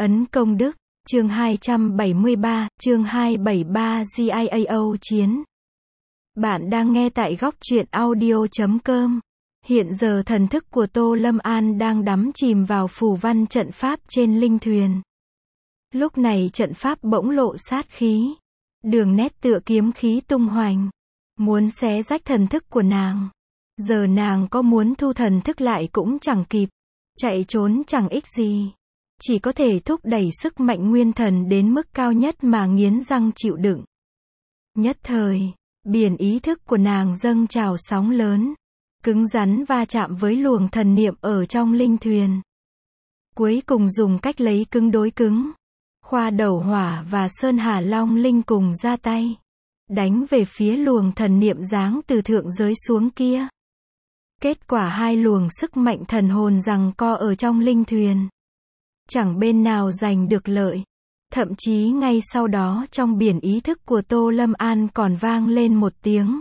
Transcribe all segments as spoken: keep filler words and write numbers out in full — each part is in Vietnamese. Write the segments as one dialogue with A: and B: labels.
A: Ấn Công Đức, chương hai trăm bảy mươi ba, chương hai trăm bảy mươi ba giê i a o chiến. Bạn đang nghe tại góc truyện audio chấm com. Hiện giờ thần thức của Tô Lâm An đang đắm chìm vào phù văn trận pháp trên linh thuyền. Lúc này trận pháp bỗng lộ sát khí. Đường nét tựa kiếm khí tung hoành. Muốn xé rách thần thức của nàng. Giờ nàng có muốn thu thần thức lại cũng chẳng kịp. Chạy trốn chẳng ích gì. Chỉ có thể thúc đẩy sức mạnh nguyên thần đến mức cao nhất mà nghiến răng chịu đựng. Nhất thời, biển ý thức của nàng dâng trào sóng lớn. Cứng rắn va chạm với luồng thần niệm ở trong linh thuyền. Cuối cùng dùng cách lấy cứng đối cứng. Khoa Đầu Hỏa và Sơn Hà Long Linh cùng ra tay. Đánh về phía luồng thần niệm giáng từ thượng giới xuống kia. Kết quả hai luồng sức mạnh thần hồn giằng co ở trong linh thuyền. Chẳng bên nào giành được lợi. Thậm chí ngay sau đó trong biển ý thức của Tô Lâm An còn vang lên một tiếng.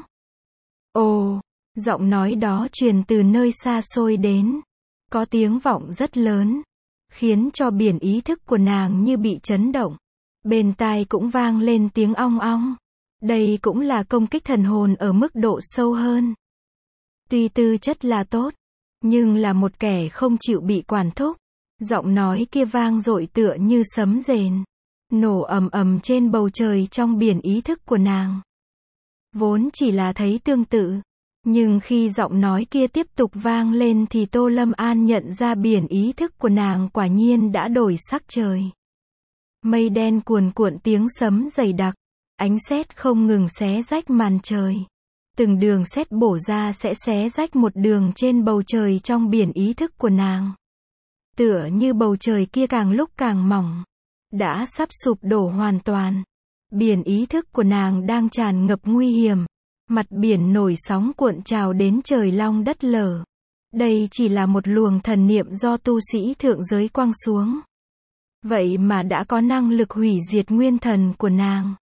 A: Ồ, giọng nói đó truyền từ nơi xa xôi đến. Có tiếng vọng rất lớn. Khiến cho biển ý thức của nàng như bị chấn động. Bên tai cũng vang lên tiếng ong ong. Đây cũng là công kích thần hồn ở mức độ sâu hơn. Tuy tư chất là tốt, nhưng là một kẻ không chịu bị quản thúc. Giọng nói kia vang dội tựa như sấm rền. Nổ ầm ầm trên bầu trời trong biển ý thức của nàng. Vốn chỉ là thấy tương tự. Nhưng khi giọng nói kia tiếp tục vang lên thì Tô Lâm An nhận ra biển ý thức của nàng quả nhiên đã đổi sắc trời. Mây đen cuồn cuộn tiếng sấm dày đặc. Ánh sét không ngừng xé rách màn trời. Từng đường sét bổ ra sẽ xé rách một đường trên bầu trời trong biển ý thức của nàng. Tựa như bầu trời kia càng lúc càng mỏng. Đã sắp sụp đổ hoàn toàn. Biển ý thức của nàng đang tràn ngập nguy hiểm. Mặt biển nổi sóng cuộn trào đến trời long đất lở. Đây chỉ là một luồng thần niệm do tu sĩ thượng giới quăng xuống. Vậy mà đã có năng lực hủy diệt nguyên thần của nàng.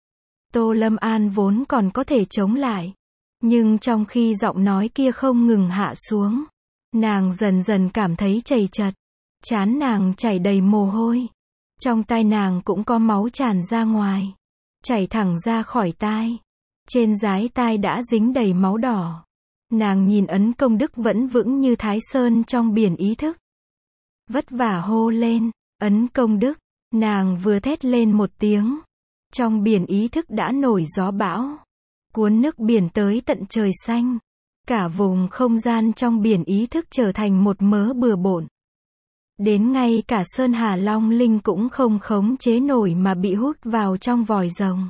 A: Tô Lâm An vốn còn có thể chống lại. Nhưng trong khi giọng nói kia không ngừng hạ xuống. Nàng dần dần cảm thấy chầy chật. Trán nàng chảy đầy mồ hôi. Trong tai nàng cũng có máu tràn ra ngoài. Chảy thẳng ra khỏi tai. Trên dái tai đã dính đầy máu đỏ. Nàng nhìn Ấn Công Đức vẫn vững như Thái Sơn trong biển ý thức. Vất vả hô lên, Ấn Công Đức. Nàng vừa thét lên một tiếng. Trong biển ý thức đã nổi gió bão. Cuốn nước biển tới tận trời xanh. Cả vùng không gian trong biển ý thức trở thành một mớ bừa bộn. Đến ngay cả Sơn Hà Long Linh cũng không khống chế nổi mà bị hút vào trong vòi rồng.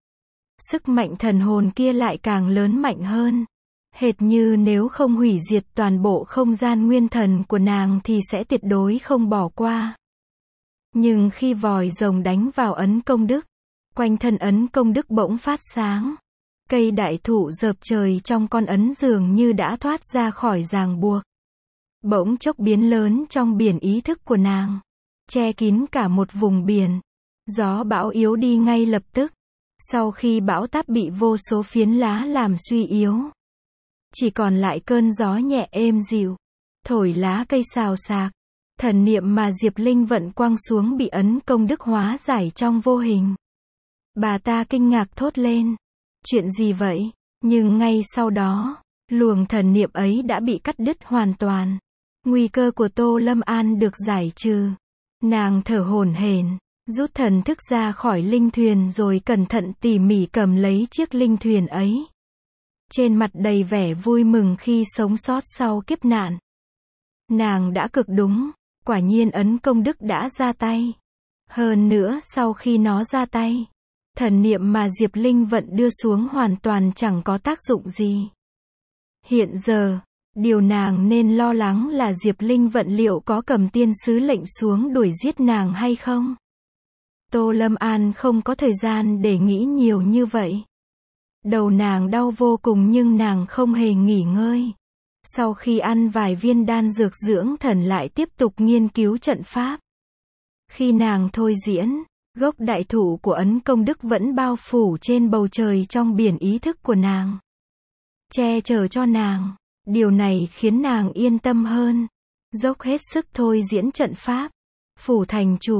A: Sức mạnh thần hồn kia lại càng lớn mạnh hơn. Hệt như nếu không hủy diệt toàn bộ không gian nguyên thần của nàng thì sẽ tuyệt đối không bỏ qua. Nhưng khi vòi rồng đánh vào Ấn Công Đức, quanh thân Ấn Công Đức bỗng phát sáng. Cây đại thụ dợp trời trong con ấn dường như đã thoát ra khỏi ràng buộc. Bỗng chốc biến lớn trong biển ý thức của nàng. Che kín cả một vùng biển. Gió bão yếu đi ngay lập tức. Sau khi bão táp bị vô số phiến lá làm suy yếu. Chỉ còn lại cơn gió nhẹ êm dịu. Thổi lá cây xào xạc. Thần niệm mà Diệp Linh vận quăng xuống bị Ấn Công Đức hóa giải trong vô hình. Bà ta kinh ngạc thốt lên. Chuyện gì vậy? Nhưng ngay sau đó, luồng thần niệm ấy đã bị cắt đứt hoàn toàn. Nguy cơ của Tô Lâm An được giải trừ. Nàng thở hổn hển, rút thần thức ra khỏi linh thuyền rồi cẩn thận tỉ mỉ cầm lấy chiếc linh thuyền ấy. Trên mặt đầy vẻ vui mừng khi sống sót sau kiếp nạn. Nàng đã cực đúng, quả nhiên Ấn Công Đức đã ra tay. Hơn nữa sau khi nó ra tay, thần niệm mà Diệp Linh vận đưa xuống hoàn toàn chẳng có tác dụng gì. Hiện giờ, điều nàng nên lo lắng là Diệp Linh vận liệu có cầm tiên sứ lệnh xuống đuổi giết nàng hay không. Tô Lâm An không có thời gian để nghĩ nhiều như vậy. Đầu nàng đau vô cùng nhưng nàng không hề nghỉ ngơi. Sau khi ăn vài viên đan dược dưỡng thần lại tiếp tục nghiên cứu trận pháp. Khi nàng thôi diễn, gốc đại thụ của Ấn Công Đức vẫn bao phủ trên bầu trời trong biển ý thức của nàng. Che chở cho nàng. Điều này khiến nàng yên tâm hơn. Dốc hết sức thôi diễn trận pháp. Phủ thành chủ,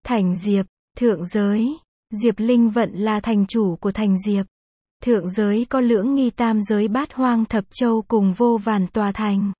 A: Thành Diệp, thượng giới. Diệp Linh Vận là thành chủ của thành Diệp. Thượng giới có lưỡng nghi tam giới bát hoang thập châu cùng vô vàn tòa thành.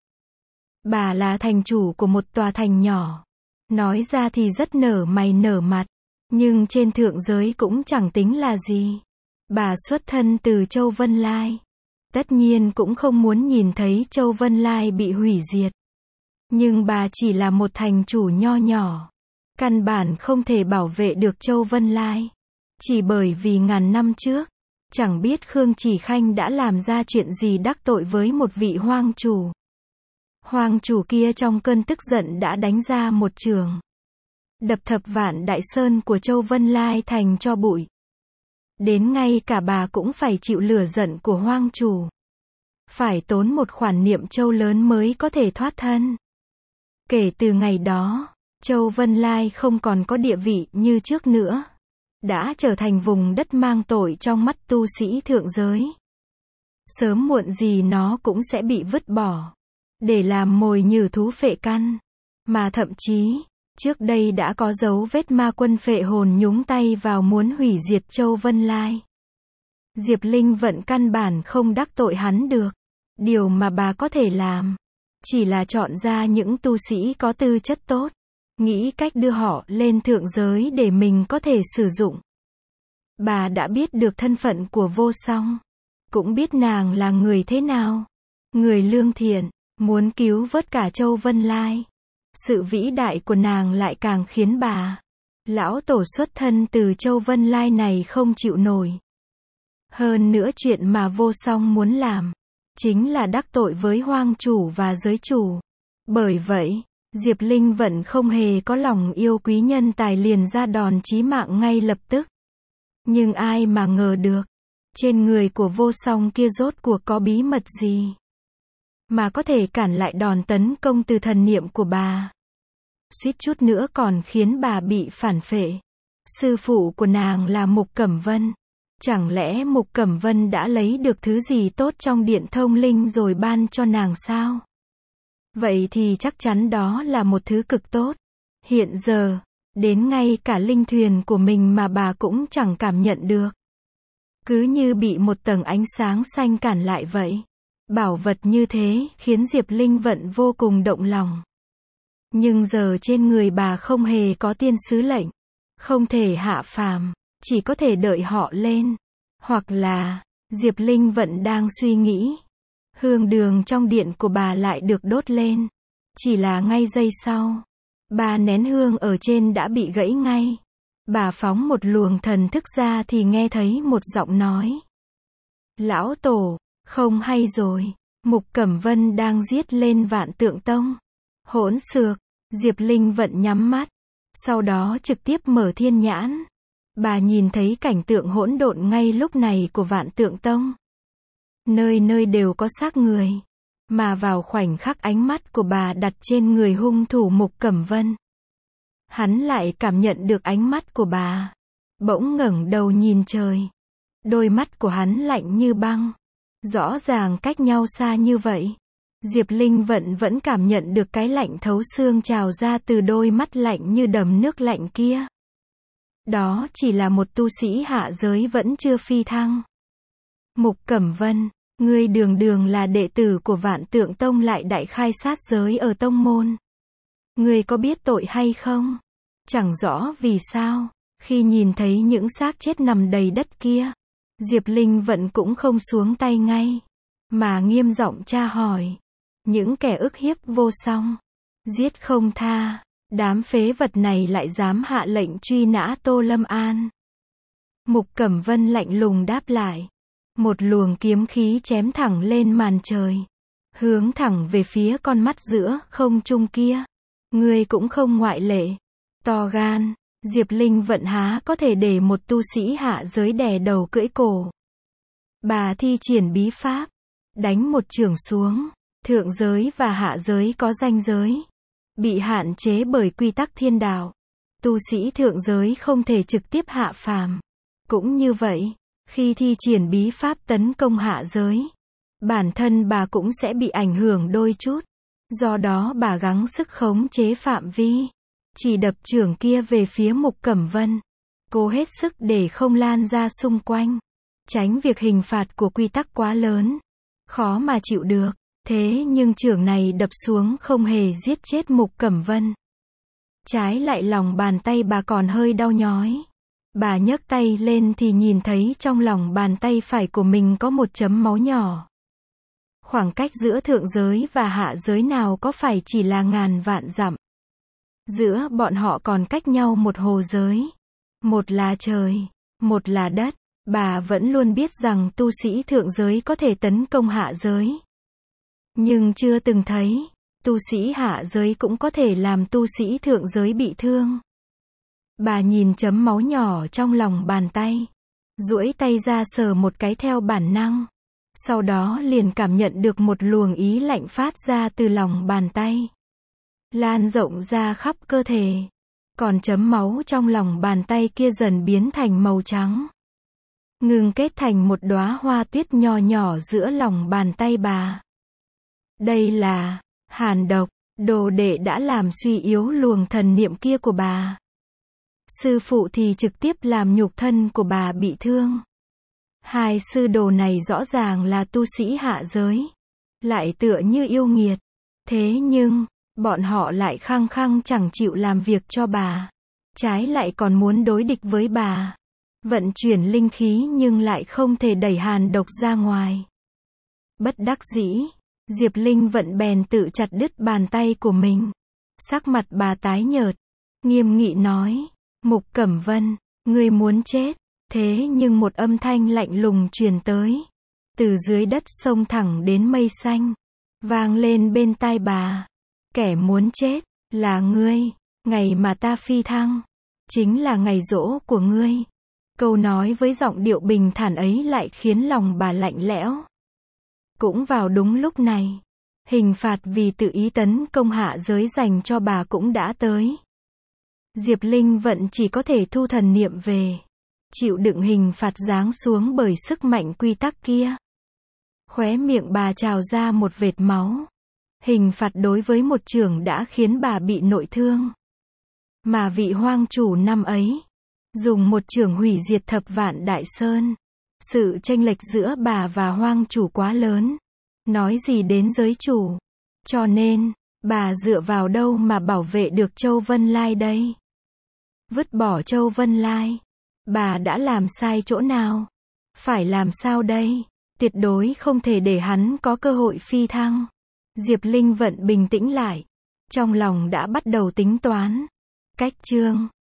A: Bà là thành chủ của một tòa thành nhỏ. Nói ra thì rất nở mày nở mặt. Nhưng trên thượng giới cũng chẳng tính là gì. Bà xuất thân từ Châu Vân Lai. Tất nhiên cũng không muốn nhìn thấy Châu Vân Lai bị hủy diệt. Nhưng bà chỉ là một thành chủ nho nhỏ. Căn bản không thể bảo vệ được Châu Vân Lai. Chỉ bởi vì ngàn năm trước, chẳng biết Khương Chỉ Khanh đã làm ra chuyện gì đắc tội với một vị hoang chủ. Hoang chủ kia trong cơn tức giận đã đánh ra một trường. Đập thập vạn đại sơn của Châu Vân Lai thành cho bụi. Đến ngay cả bà cũng phải chịu lửa giận của hoang chủ. Phải tốn một khoản niệm châu lớn mới có thể thoát thân. Kể từ ngày đó, Châu Vân Lai không còn có địa vị như trước nữa. Đã trở thành vùng đất mang tội trong mắt tu sĩ thượng giới. Sớm muộn gì nó cũng sẽ bị vứt bỏ. Để làm mồi nhử thú phệ căn. Mà thậm chí, trước đây đã có dấu vết ma quân phệ hồn nhúng tay vào muốn hủy diệt Châu Vân Lai. Diệp Linh Vận căn bản không đắc tội hắn được. Điều mà bà có thể làm, chỉ là chọn ra những tu sĩ có tư chất tốt. Nghĩ cách đưa họ lên thượng giới để mình có thể sử dụng. Bà đã biết được thân phận của Vô Song. Cũng biết nàng là người thế nào. Người lương thiện, muốn cứu vớt cả Châu Vân Lai. Sự vĩ đại của nàng lại càng khiến bà, lão tổ xuất thân từ Châu Vân Lai này không chịu nổi. Hơn nữa chuyện mà Vô Song muốn làm, chính là đắc tội với hoang chủ và giới chủ. Bởi vậy, Diệp Linh Vận không hề có lòng yêu quý nhân tài liền ra đòn chí mạng ngay lập tức. Nhưng ai mà ngờ được, trên người của Vô Song kia rốt cuộc có bí mật gì mà có thể cản lại đòn tấn công từ thần niệm của bà. Suýt chút nữa còn khiến bà bị phản phệ. Sư phụ của nàng là Mục Cẩm Vân. Chẳng lẽ Mục Cẩm Vân đã lấy được thứ gì tốt trong điện thông linh rồi ban cho nàng sao? Vậy thì chắc chắn đó là một thứ cực tốt. Hiện giờ, đến ngay cả linh thuyền của mình mà bà cũng chẳng cảm nhận được. Cứ như bị một tầng ánh sáng xanh cản lại vậy. Bảo vật như thế khiến Diệp Linh Vận vô cùng động lòng. Nhưng giờ trên người bà không hề có tiên sứ lệnh. Không thể hạ phàm, chỉ có thể đợi họ lên. Hoặc là, Diệp Linh Vận đang suy nghĩ. Hương đường trong điện của bà lại được đốt lên. Chỉ là ngay giây sau, ba nén hương ở trên đã bị gãy ngay. Bà phóng một luồng thần thức ra thì nghe thấy một giọng nói. Lão tổ, không hay rồi. Mục Cẩm Vân đang giết lên Vạn Tượng Tông. Hỗn xược. Diệp Linh Vận nhắm mắt. Sau đó trực tiếp mở thiên nhãn. Bà nhìn thấy cảnh tượng hỗn độn ngay lúc này của Vạn Tượng Tông. Nơi nơi đều có xác người. Mà vào khoảnh khắc ánh mắt của bà đặt trên người hung thủ Mục Cẩm Vân, hắn lại cảm nhận được ánh mắt của bà. Bỗng ngẩng đầu nhìn trời. Đôi mắt của hắn lạnh như băng. Rõ ràng cách nhau xa như vậy. Diệp Linh Vận vẫn cảm nhận được cái lạnh thấu xương trào ra từ đôi mắt lạnh như đầm nước lạnh kia. Đó chỉ là một tu sĩ hạ giới vẫn chưa phi thăng. Mục Cẩm Vân, ngươi đường đường là đệ tử của Vạn Tượng Tông lại đại khai sát giới ở tông môn. Ngươi có biết tội hay không? Chẳng rõ vì sao, khi nhìn thấy những xác chết nằm đầy đất kia, Diệp Linh Vận cũng không xuống tay ngay, mà nghiêm giọng tra hỏi. Những kẻ ức hiếp Vô Song, giết không tha, đám phế vật này lại dám hạ lệnh truy nã Tô Lâm An. Mục Cẩm Vân lạnh lùng đáp lại. Một luồng kiếm khí chém thẳng lên màn trời, hướng thẳng về phía con mắt giữa không trung kia. Ngươi cũng không ngoại lệ. To gan, Diệp Linh Vận há có thể để một tu sĩ hạ giới đè đầu cưỡi cổ. Bà thi triển bí pháp, đánh một chưởng xuống. Thượng giới và hạ giới có ranh giới, bị hạn chế bởi quy tắc thiên đạo. Tu sĩ thượng giới không thể trực tiếp hạ phàm. Cũng như vậy, khi thi triển bí pháp tấn công hạ giới, bản thân bà cũng sẽ bị ảnh hưởng đôi chút. Do đó bà gắng sức khống chế phạm vi. chỉ đập chưởng kia về phía Mục Cẩm Vân, cố hết sức để không lan ra xung quanh, tránh việc hình phạt của quy tắc quá lớn, khó mà chịu được. Thế nhưng chưởng này đập xuống không hề giết chết Mục Cẩm Vân. Trái lại lòng bàn tay bà còn hơi đau nhói. Bà nhấc tay lên thì nhìn thấy trong lòng bàn tay phải của mình có một chấm máu nhỏ. Khoảng cách giữa thượng giới và hạ giới nào có phải chỉ là ngàn vạn dặm. Giữa bọn họ còn cách nhau một hồ giới. Một là trời, một là đất. Bà vẫn luôn biết rằng tu sĩ thượng giới có thể tấn công hạ giới. Nhưng chưa từng thấy, tu sĩ hạ giới cũng có thể làm tu sĩ thượng giới bị thương. Bà nhìn chấm máu nhỏ trong lòng bàn tay, duỗi tay ra sờ một cái theo bản năng. Sau đó liền cảm nhận được một luồng ý lạnh phát ra từ lòng bàn tay, lan rộng ra khắp cơ thể. Còn chấm máu trong lòng bàn tay kia dần biến thành màu trắng, ngừng kết thành một đóa hoa tuyết nho nhỏ giữa lòng bàn tay bà. Đây là hàn độc, đồ đệ đã làm suy yếu luồng thần niệm kia của bà. Sư phụ thì trực tiếp làm nhục thân của bà bị thương. Hai sư đồ này rõ ràng là tu sĩ hạ giới, lại tựa như yêu nghiệt. Thế nhưng, bọn họ lại khăng khăng chẳng chịu làm việc cho bà, trái lại còn muốn đối địch với bà. Vận chuyển linh khí nhưng lại không thể đẩy hàn độc ra ngoài. Bất đắc dĩ, Diệp Linh Vận bèn tự chặt đứt bàn tay của mình. Sắc mặt bà tái nhợt, nghiêm nghị nói, Mục Cẩm Vân, ngươi muốn chết. Thế nhưng một âm thanh lạnh lùng truyền tới, từ dưới đất xông thẳng đến mây xanh, vang lên bên tai bà. Kẻ muốn chết, là ngươi, ngày mà ta phi thăng, chính là ngày giỗ của ngươi. Câu nói với giọng điệu bình thản ấy lại khiến lòng bà lạnh lẽo. Cũng vào đúng lúc này, hình phạt vì tự ý tấn công hạ giới dành cho bà cũng đã tới. Diệp Linh Vận chỉ có thể thu thần niệm về, chịu đựng hình phạt giáng xuống bởi sức mạnh quy tắc kia. Khóe miệng bà trào ra một vệt máu. Hình phạt đối với một chưởng đã khiến bà bị nội thương. Mà vị hoang chủ năm ấy, dùng một chưởng hủy diệt thập vạn đại sơn. Sự chênh lệch giữa bà và hoang chủ quá lớn. Nói gì đến giới chủ. Cho nên, bà dựa vào đâu mà bảo vệ được Châu Vân Lai đây? Vứt bỏ Châu Vân Lai, bà đã làm sai chỗ nào? Phải làm sao đây? Tuyệt đối không thể để hắn có cơ hội phi thăng. Diệp Linh Vận bình tĩnh lại, trong lòng đã bắt đầu tính toán. Cách chương